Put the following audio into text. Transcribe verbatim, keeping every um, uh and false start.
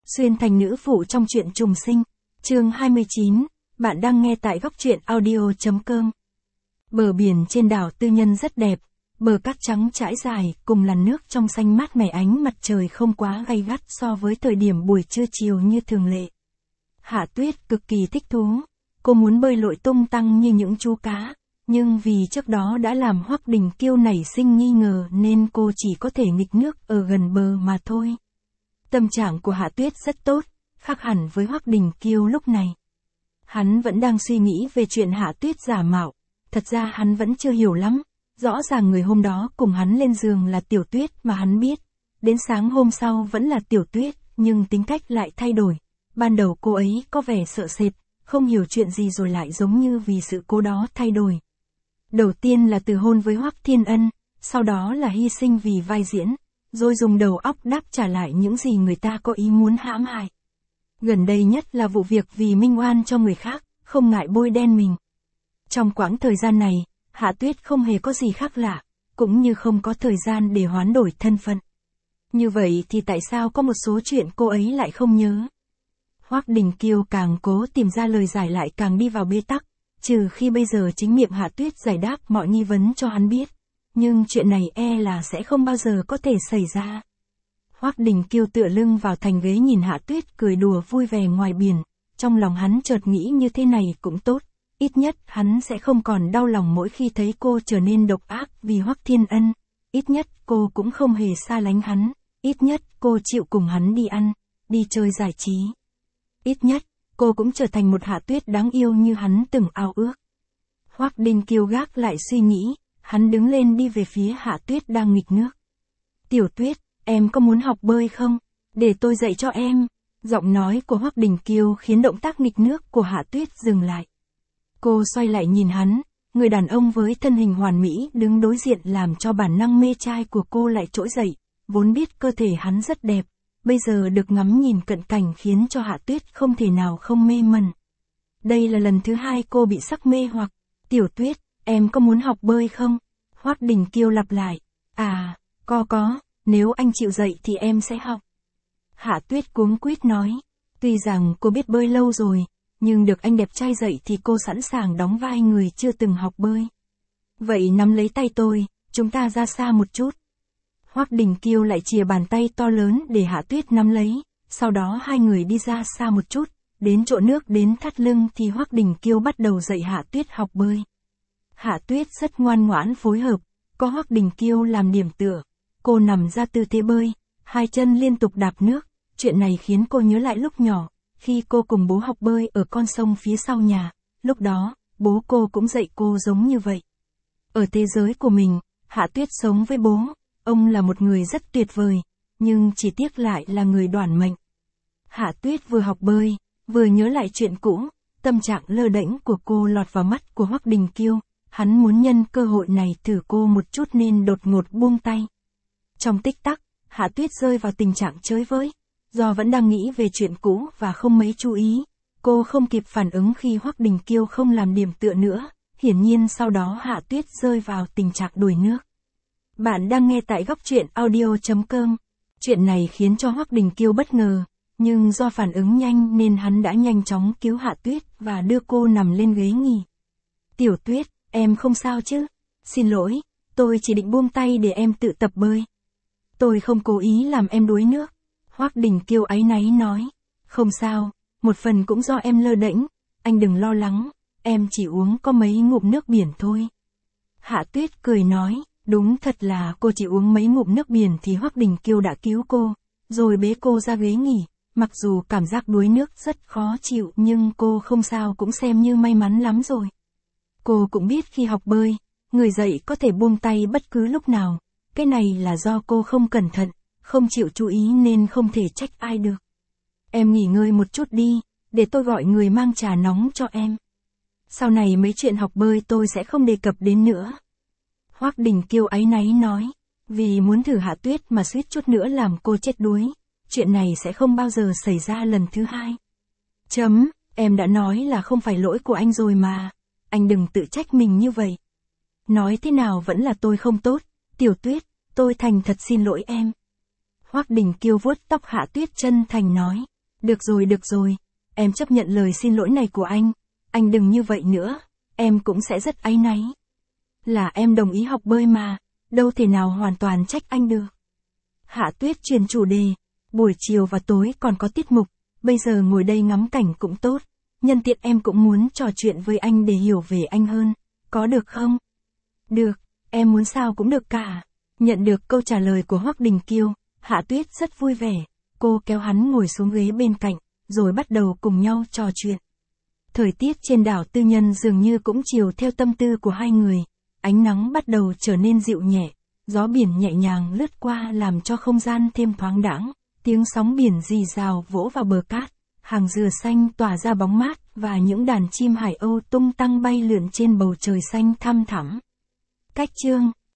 Xuyên thành nữ phụ trong truyện trùng sinh, chương hai mươi chín, bạn đang nghe tại góc truyện audio.com. Bờ biển trên đảo Tư Nhân rất đẹp, bờ cát trắng trải dài cùng làn nước trong xanh mát mẻ, ánh mặt trời không quá gay gắt so với thời điểm buổi trưa chiều như thường lệ. Hạ Tuyết cực kỳ thích thú, cô muốn bơi lội tung tăng như những chú cá, nhưng vì trước đó đã làm Hoắc Đình Kiêu nảy sinh nghi ngờ nên cô chỉ có thể nghịch nước ở gần bờ mà thôi. Tâm trạng của Hạ Tuyết rất tốt, khác hẳn với Hoắc Đình Kiêu lúc này. Hắn vẫn đang suy nghĩ về chuyện Hạ Tuyết giả mạo, thật ra hắn vẫn chưa hiểu lắm, rõ ràng người hôm đó cùng hắn lên giường là Tiểu Tuyết mà hắn biết, đến sáng hôm sau vẫn là Tiểu Tuyết, nhưng tính cách lại thay đổi. Ban đầu cô ấy có vẻ sợ sệt, không hiểu chuyện gì rồi lại giống như vì sự cố đó thay đổi. Đầu tiên là từ hôn với Hoắc Thiên Ân, sau đó là hy sinh vì vai diễn, rồi dùng đầu óc đáp trả lại những gì người ta có ý muốn hãm hại. Gần đây nhất là vụ việc vì minh oan cho người khác, không ngại bôi đen mình. Trong quãng thời gian này, Hạ Tuyết không hề có gì khác lạ, cũng như không có thời gian để hoán đổi thân phận. Như vậy thì tại sao có một số chuyện cô ấy lại không nhớ? Hoắc Đình Kiêu càng cố tìm ra lời giải lại càng đi vào bế tắc, trừ khi bây giờ chính miệng Hạ Tuyết giải đáp mọi nghi vấn cho hắn biết. Nhưng chuyện này e là sẽ không bao giờ có thể xảy ra. Hoắc Đình Kiêu tựa lưng vào thành ghế nhìn Hạ Tuyết cười đùa vui vẻ ngoài biển, trong lòng hắn chợt nghĩ như thế này cũng tốt, ít nhất hắn sẽ không còn đau lòng mỗi khi thấy cô trở nên độc ác vì Hoắc Thiên Ân, ít nhất cô cũng không hề xa lánh hắn, ít nhất cô chịu cùng hắn đi ăn, đi chơi giải trí. Ít nhất, cô cũng trở thành một Hạ Tuyết đáng yêu như hắn từng ao ước. Hoắc Đình Kiêu gác lại suy nghĩ, hắn đứng lên đi về phía Hạ Tuyết đang nghịch nước. Tiểu Tuyết, em có muốn học bơi không? Để tôi dạy cho em. Giọng nói của Hoắc Đình Kiêu khiến động tác nghịch nước của Hạ Tuyết dừng lại. Cô xoay lại nhìn hắn, người đàn ông với thân hình hoàn mỹ đứng đối diện làm cho bản năng mê trai của cô lại trỗi dậy, vốn biết cơ thể hắn rất đẹp, bây giờ được ngắm nhìn cận cảnh khiến cho Hạ Tuyết không thể nào không mê mẩn. Đây là lần thứ hai cô bị sắc mê hoặc. Tiểu Tuyết, em có muốn học bơi không? Hoắc Đình Kiêu lặp lại. À, có có, nếu anh chịu dạy thì em sẽ học. Hạ Tuyết cuống quýt nói. Tuy rằng cô biết bơi lâu rồi, nhưng được anh đẹp trai dạy thì cô sẵn sàng đóng vai người chưa từng học bơi. Vậy nắm lấy tay tôi, chúng ta ra xa một chút. Hoắc Đình Kiêu lại chìa bàn tay to lớn để Hạ Tuyết nắm lấy, sau đó hai người đi ra xa một chút, đến chỗ nước đến thắt lưng thì Hoắc Đình Kiêu bắt đầu dạy Hạ Tuyết học bơi. Hạ Tuyết rất ngoan ngoãn phối hợp, có Hoắc Đình Kiêu làm điểm tựa, cô nằm ra tư thế bơi, hai chân liên tục đạp nước, chuyện này khiến cô nhớ lại lúc nhỏ, khi cô cùng bố học bơi ở con sông phía sau nhà, lúc đó, bố cô cũng dạy cô giống như vậy. Ở thế giới của mình, Hạ Tuyết sống với bố, ông là một người rất tuyệt vời, nhưng chỉ tiếc lại là người đoản mệnh. Hạ Tuyết vừa học bơi, vừa nhớ lại chuyện cũ, tâm trạng lơ đễnh của cô lọt vào mắt của Hoắc Đình Kiêu. Hắn muốn nhân cơ hội này thử cô một chút nên đột ngột buông tay. Trong tích tắc, Hạ Tuyết rơi vào tình trạng chơi với. Do vẫn đang nghĩ về chuyện cũ và không mấy chú ý, cô không kịp phản ứng khi Hoắc Đình Kiêu không làm điểm tựa nữa. Hiển nhiên sau đó Hạ Tuyết rơi vào tình trạng đuổi nước. Bạn đang nghe tại góc truyện audio.com. Chuyện này khiến cho Hoắc Đình Kiêu bất ngờ, nhưng do phản ứng nhanh nên hắn đã nhanh chóng cứu Hạ Tuyết và đưa cô nằm lên ghế nghỉ. Tiểu Tuyết, em không sao chứ? Xin lỗi, tôi chỉ định buông tay để em tự tập bơi. Tôi không cố ý làm em đuối nước. Hoắc Đình Kiêu áy náy nói. Không sao, một phần cũng do em lơ đễnh, anh đừng lo lắng, em chỉ uống có mấy ngụm nước biển thôi. Hạ Tuyết cười nói, đúng thật là cô chỉ uống mấy ngụm nước biển thì Hoắc Đình Kiêu đã cứu cô, rồi bế cô ra ghế nghỉ. Mặc dù cảm giác đuối nước rất khó chịu nhưng cô không sao cũng xem như may mắn lắm rồi. Cô cũng biết khi học bơi, người dạy có thể buông tay bất cứ lúc nào, cái này là do cô không cẩn thận, không chịu chú ý nên không thể trách ai được. Em nghỉ ngơi một chút đi, để tôi gọi người mang trà nóng cho em. Sau này mấy chuyện học bơi tôi sẽ không đề cập đến nữa. Hoắc Đình Kiêu áy náy nói, vì muốn thử Hạ Tuyết mà suýt chút nữa làm cô chết đuối, chuyện này sẽ không bao giờ xảy ra lần thứ hai. Chấm, em đã nói là không phải lỗi của anh rồi mà. Anh đừng tự trách mình như vậy. Nói thế nào vẫn là tôi không tốt, Tiểu Tuyết, tôi thành thật xin lỗi em. Hoắc Đình Kiêu vuốt tóc Hạ Tuyết chân thành nói, Được rồi được rồi, em chấp nhận lời xin lỗi này của anh, anh đừng như vậy nữa, em cũng sẽ rất áy náy. Là em đồng ý học bơi mà, đâu thể nào hoàn toàn trách anh được. Hạ Tuyết chuyển chủ đề, buổi chiều và tối còn có tiết mục, bây giờ ngồi đây ngắm cảnh cũng tốt, nhân tiện em cũng muốn trò chuyện với anh để hiểu về anh hơn, có được không? Được, em muốn sao cũng được cả. Nhận được câu trả lời của Hoắc Đình Kiêu, Hạ Tuyết rất vui vẻ, cô kéo hắn ngồi xuống ghế bên cạnh, rồi bắt đầu cùng nhau trò chuyện. Thời tiết trên đảo Tư Nhân dường như cũng chiều theo tâm tư của hai người, ánh nắng bắt đầu trở nên dịu nhẹ, gió biển nhẹ nhàng lướt qua làm cho không gian thêm thoáng đãng, tiếng sóng biển rì rào vỗ vào bờ cát, hàng dừa xanh tỏa ra bóng mát và những đàn chim hải âu tung tăng bay lượn trên bầu trời xanh thăm thẳm. Cách chương